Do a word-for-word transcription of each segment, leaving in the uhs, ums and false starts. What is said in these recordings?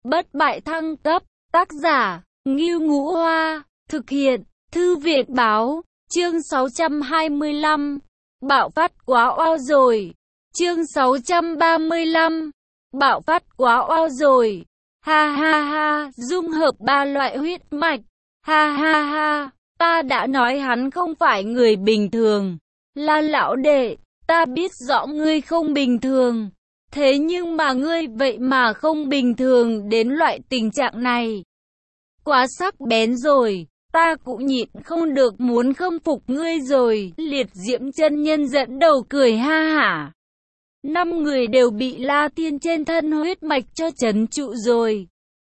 Bất bại thăng cấp, tác giả, Ngưu Ngũ Hoa, thực hiện, Thư viện Báo, chương sáu trăm hai mươi lăm, bạo phát quá oao rồi, chương sáu trăm ba mươi lăm, bạo phát quá oao rồi, ha ha ha, dung hợp ba loại huyết mạch, ha ha ha, ta đã nói hắn không phải người bình thường, là lão đệ, ta biết rõ ngươi không bình thường. Thế nhưng mà ngươi vậy mà không bình thường đến loại tình trạng này. Quá sắc bén rồi, ta cũng nhịn không được muốn khâm phục ngươi rồi. Liệt Diễm chân nhân dẫn đầu cười ha hả. Năm người đều bị La Thiên trên thân huyết mạch cho trấn trụ rồi.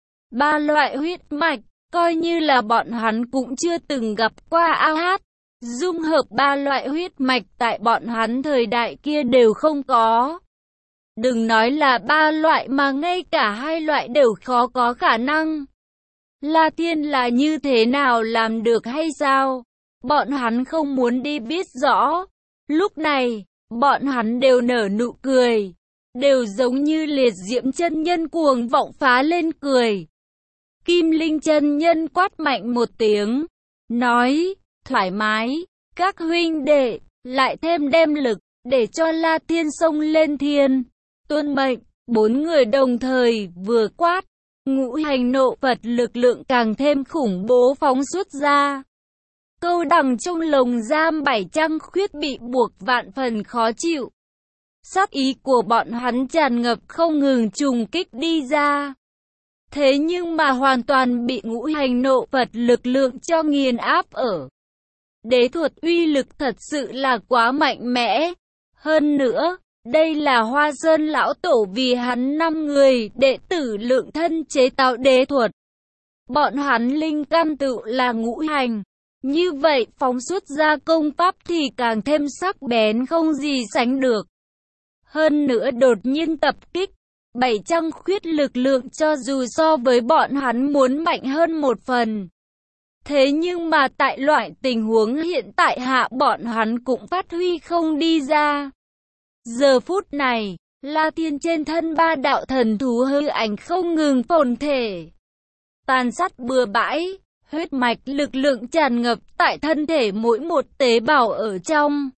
Ba loại huyết mạch, coi như là bọn hắn cũng chưa từng gặp qua ao hát. Dung hợp ba loại huyết mạch tại bọn hắn thời đại kia đều không có. Đừng nói là ba loại mà ngay cả hai loại đều khó có khả năng. La Thiên là như thế nào làm được hay sao? Bọn hắn không muốn đi biết rõ. Lúc này, bọn hắn đều nở nụ cười. Đều giống như Liệt Diễm chân nhân cuồng vọng phá lên cười. Kim Linh chân nhân quát mạnh một tiếng. Nói, thoải mái, các huynh đệ, lại thêm đem lực, để cho La Thiên xông lên thiên. Tuân mệnh, bốn người đồng thời vừa quát, ngũ hành nộ Phật lực lượng càng thêm khủng bố phóng xuất ra. Câu đằng trong lồng giam bảy trăng khuyết bị buộc vạn phần khó chịu. Sát ý của bọn hắn tràn ngập không ngừng trùng kích đi ra. Thế nhưng mà hoàn toàn bị ngũ hành nộ Phật lực lượng cho nghiền áp ở. Đế thuật uy lực thật sự là quá mạnh mẽ. Hơn nữa, đây là Hoa Sơn lão tổ vì hắn năm người đệ tử lượng thân chế tạo đế thuật. Bọn hắn linh căn tự là ngũ hành. Như vậy phóng xuất ra công pháp thì càng thêm sắc bén không gì sánh được. Hơn nữa đột nhiên tập kích. Bảy trăng khuyết lực lượng cho dù so với bọn hắn muốn mạnh hơn một phần. Thế nhưng mà tại loại tình huống hiện tại hạ bọn hắn cũng phát huy không đi ra. Giờ phút này, La Thiên trên thân ba đạo thần thú hư ảnh không ngừng phồn thể. Tàn sát bừa bãi, huyết mạch lực lượng tràn ngập tại thân thể mỗi một tế bào ở trong.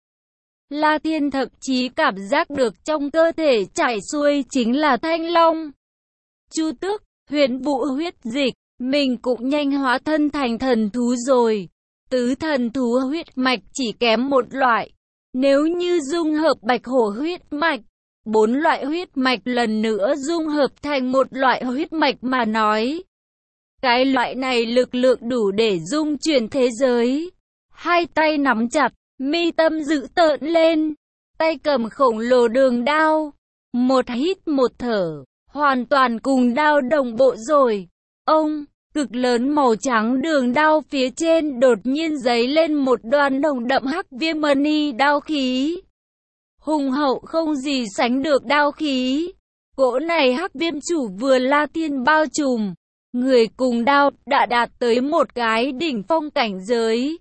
La Thiên thậm chí cảm giác được trong cơ thể chảy xuôi chính là thanh long. Chu Tước, huyền vũ huyết dịch, mình cũng nhanh hóa thân thành thần thú rồi. Tứ thần thú huyết mạch chỉ kém một loại. Nếu như dung hợp bạch hổ huyết mạch, bốn loại huyết mạch lần nữa dung hợp thành một loại huyết mạch mà nói. Cái loại này lực lượng đủ để dung chuyển thế giới. Hai tay nắm chặt, mi tâm dữ tợn lên, tay cầm khổng lồ đường đao. Một hít một thở, hoàn toàn cùng đao đồng bộ rồi. Ông, cực lớn màu trắng đường đao phía trên đột nhiên giấy lên một đoàn nồng đậm hắc viêm mani đao khí. Hùng hậu không gì sánh được đao khí. Cỗ này hắc viêm chủ vừa La Thiên bao trùm. Người cùng đao đã đạt tới một cái đỉnh phong cảnh giới.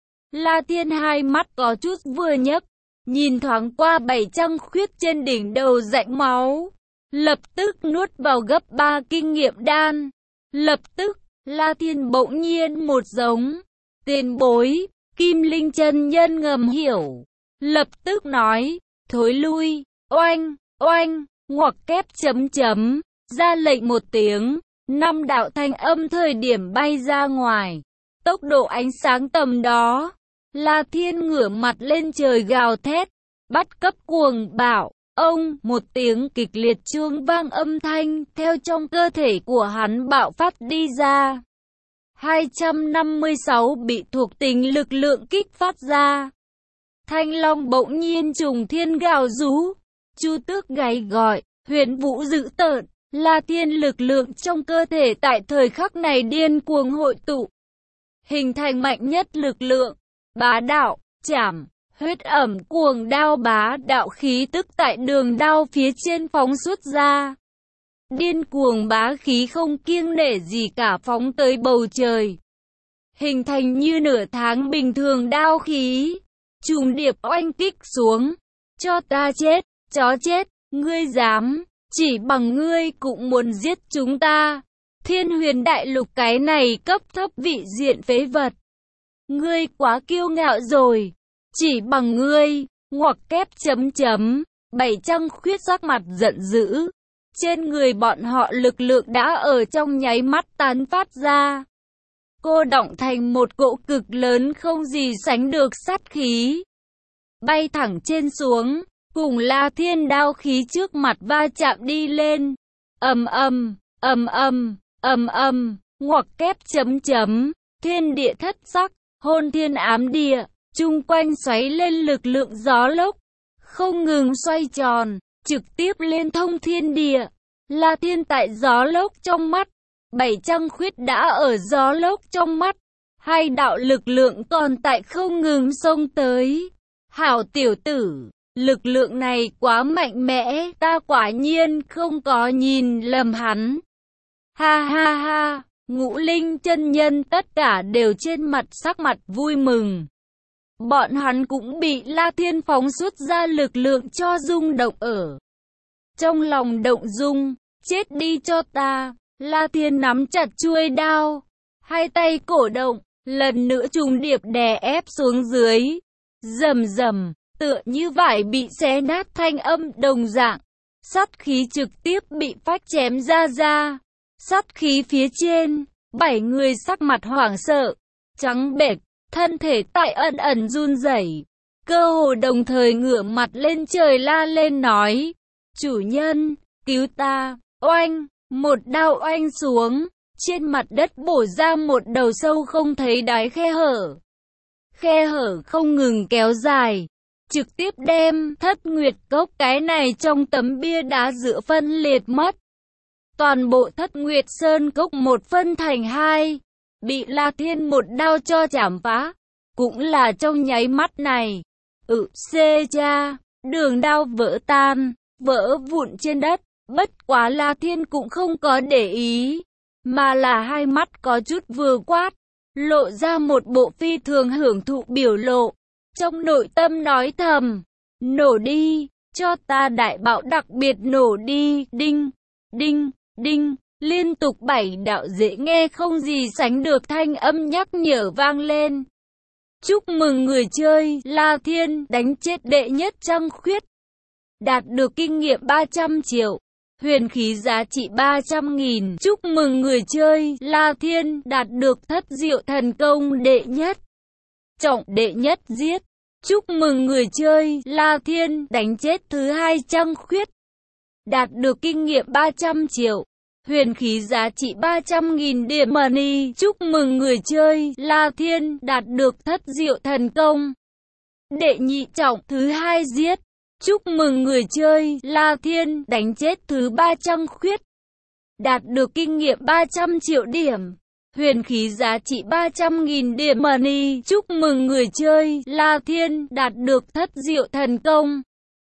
La Thiên hai mắt có chút vừa nhấc. Nhìn thoáng qua bảy trăng khuyết trên đỉnh đầu rãnh máu. Lập tức nuốt vào gấp ba kinh nghiệm đan. Lập tức, La Thiên bỗng nhiên một giống. Tiền bối, Kim Linh chân nhân ngầm hiểu. Lập tức nói, thối lui, oanh, oanh, ngoặc kép chấm chấm. Ra lệnh một tiếng, năm đạo thanh âm thời điểm bay ra ngoài. Tốc độ ánh sáng tầm đó. La Thiên ngửa mặt lên trời gào thét. Bắt cấp cuồng bạo. Ông, một tiếng kịch liệt chuông vang âm thanh theo trong cơ thể của hắn bạo phát đi ra. hai trăm năm mươi sáu bị thuộc tính lực lượng kích phát ra. Thanh long bỗng nhiên trùng thiên gào rú. Chu Tước gáy gọi, huyền vũ dữ tợn. La Thiên lực lượng trong cơ thể tại thời khắc này điên cuồng hội tụ. Hình thành mạnh nhất lực lượng. Bá đạo, chảm. Huyết ẩm cuồng đao bá đạo khí tức tại đường đao phía trên phóng xuất ra. Điên cuồng bá khí không kiêng nể gì cả phóng tới bầu trời. Hình thành như nửa tháng bình thường đao khí. Trùng điệp oanh kích xuống. Cho ta chết, chó chết, ngươi dám, chỉ bằng ngươi cũng muốn giết chúng ta. Thiên Huyền Đại Lục cái này cấp thấp vị diện phế vật. Ngươi quá kiêu ngạo rồi. Chỉ bằng ngươi, ngoặc kép chấm chấm. Bảy trăng khuyết sắc mặt giận dữ. Trên người bọn họ lực lượng đã ở trong nháy mắt tán phát ra. Cô đọng thành một cỗ cực lớn không gì sánh được sát khí. Bay thẳng trên xuống, cùng La Thiên đao khí trước mặt va chạm đi lên. Ầm ầm, ầm ầm, ầm ầm, ngoặc kép chấm chấm, thiên địa thất sắc, hôn thiên ám địa, chung quanh xoáy lên lực lượng gió lốc, không ngừng xoay tròn, trực tiếp liên thông thiên địa. La Thiên tại gió lốc trong mắt, bảy trăng khuyết đã ở gió lốc trong mắt, hai đạo lực lượng còn tại không ngừng xông tới. Hảo tiểu tử, lực lượng này quá mạnh mẽ, ta quả nhiên không có nhìn lầm hắn. Ha ha ha, Ngũ Linh chân nhân tất cả đều trên mặt sắc mặt vui mừng. Bọn hắn cũng bị La Thiên phóng xuất ra lực lượng cho rung động ở. Trong lòng động dung, chết đi cho ta. La Thiên nắm chặt chuôi đao, hai tay cổ động, lần nữa trùng điệp đè ép xuống dưới. Rầm rầm, tựa như vải bị xé nát thanh âm đồng dạng. Sắt khí trực tiếp bị phách chém ra ra. Sắt khí phía trên, bảy người sắc mặt hoảng sợ, trắng bệch, thân thể tại ẩn ẩn run rẩy, cơ hồ đồng thời ngửa mặt lên trời la lên nói: "Chủ nhân, cứu ta!" Oanh, một đao oanh xuống, trên mặt đất bổ ra một đầu sâu không thấy đáy khe hở. Khe hở không ngừng kéo dài, trực tiếp đem Thất Nguyệt Cốc cái này trong tấm bia đá giữa phân liệt mất. Toàn bộ Thất Nguyệt Sơn Cốc một phân thành hai, bị La Thiên một đao cho chảm phá. Cũng là trong nháy mắt này, ừ xê cha, đường đao vỡ tan, vỡ vụn trên đất. Bất quá La Thiên cũng không có để ý, mà là hai mắt có chút vừa quát, lộ ra một bộ phi thường hưởng thụ biểu lộ. Trong nội tâm nói thầm: "Nổ đi, cho ta đại bạo đặc biệt nổ đi." Đinh, đinh, đinh, liên tục bảy đạo dễ nghe không gì sánh được thanh âm nhắc nhở vang lên. Chúc mừng người chơi, La Thiên đánh chết đệ nhất trăng khuyết. Đạt được kinh nghiệm ba trăm triệu. Huyền khí giá trị ba trăm nghìn. Chúc mừng người chơi, La Thiên đạt được thất diệu thần công đệ nhất. Trọng đệ nhất giết. Chúc mừng người chơi, La Thiên đánh chết thứ hai trăng khuyết. Đạt được kinh nghiệm ba trăm triệu. Huyền khí giá trị ba trăm nghìn điểm money. Chúc mừng người chơi, La Thiên đạt được thất diệu thần công đệ nhị trọng thứ hai giết. Chúc mừng người chơi, La Thiên đánh chết thứ ba trăng khuyết. Đạt được kinh nghiệm ba trăm triệu điểm. Huyền khí giá trị ba trăm nghìn điểm money. Chúc mừng người chơi, La Thiên đạt được thất diệu thần công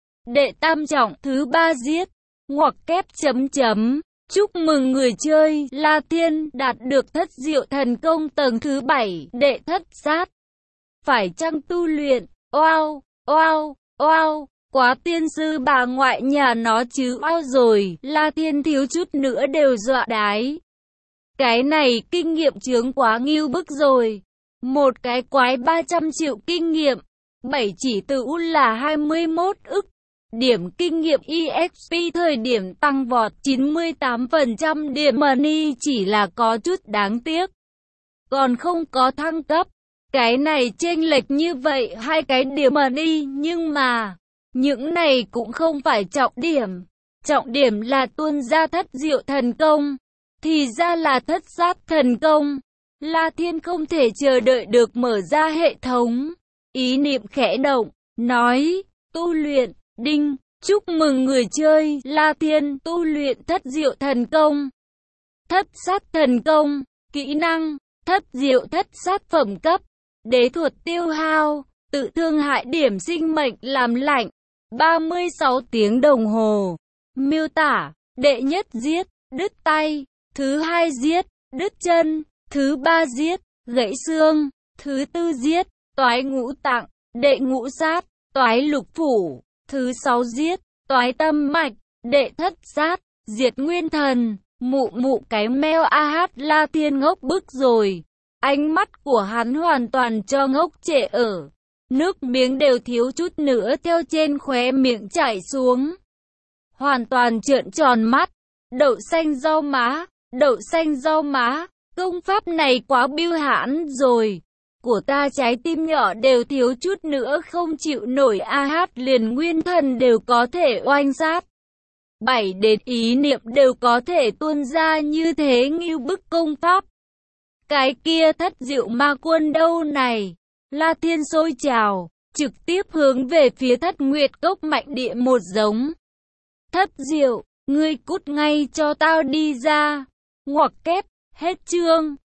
đệ tam trọng thứ ba giết. Ngoặc kép chấm chấm. Chúc mừng người chơi, La Thiên đạt được thất diệu thần công tầng thứ bảy đệ thất sát. Phải chăng tu luyện? Oao, oao, oao. Quá tiên sư bà ngoại nhà nó chứ oao rồi, La Thiên thiếu chút nữa đều dọa đái. Cái này kinh nghiệm chướng quá ngưu bức rồi. Một cái quái ba trăm triệu kinh nghiệm, bảy chỉ từ U là hai mươi mốt ức. Điểm kinh nghiệm e ích pê thời điểm tăng vọt chín mươi tám phần trăm điểm money chỉ là có chút đáng tiếc. Còn không có thăng cấp. Cái này chênh lệch như vậy hai cái điểm money nhưng mà những này cũng không phải trọng điểm. Trọng điểm là tuôn ra thất diệu thần công. Thì ra là thất sát thần công. La Thiên không thể chờ đợi được mở ra hệ thống. Ý niệm khẽ động, nói, tu luyện, đinh, chúc mừng người chơi, La Thiên tu luyện thất diệu thần công. Thất sát thần công, kỹ năng, thất diệu thất sát phẩm cấp, đế thuật tiêu hao, tự thương hại điểm sinh mệnh làm lạnh. ba mươi sáu tiếng đồng hồ. Miêu tả, đệ nhất giết, đứt tay, thứ hai giết, đứt chân, thứ ba giết, gãy xương, thứ tư giết, toái ngũ tạng, đệ ngũ sát, toái lục phủ, thứ sáu giết, toái tâm mạch, đệ thất sát, diệt nguyên thần. Mụ mụ cái meo a hát La Thiên ngốc bức rồi. Ánh mắt của hắn hoàn toàn cho ngốc trệ ở. Nước miếng đều thiếu chút nữa theo trên khóe miệng chảy xuống. Hoàn toàn trợn tròn mắt. Đậu xanh rau má, đậu xanh rau má, công pháp này quá biêu hãn rồi. Của ta trái tim nhỏ đều thiếu chút nữa không chịu nổi a hát liền nguyên thần đều có thể oanh sát. Bảy đến ý niệm đều có thể tuôn ra như thế ngưu bức công pháp. Cái kia thất diệu ma quân đâu này? La Thiên sôi trào, trực tiếp hướng về phía thất nguyệt cốc mạnh địa một giống. Thất diệu, ngươi cút ngay cho tao đi ra. Ngoặc kép, hết chương.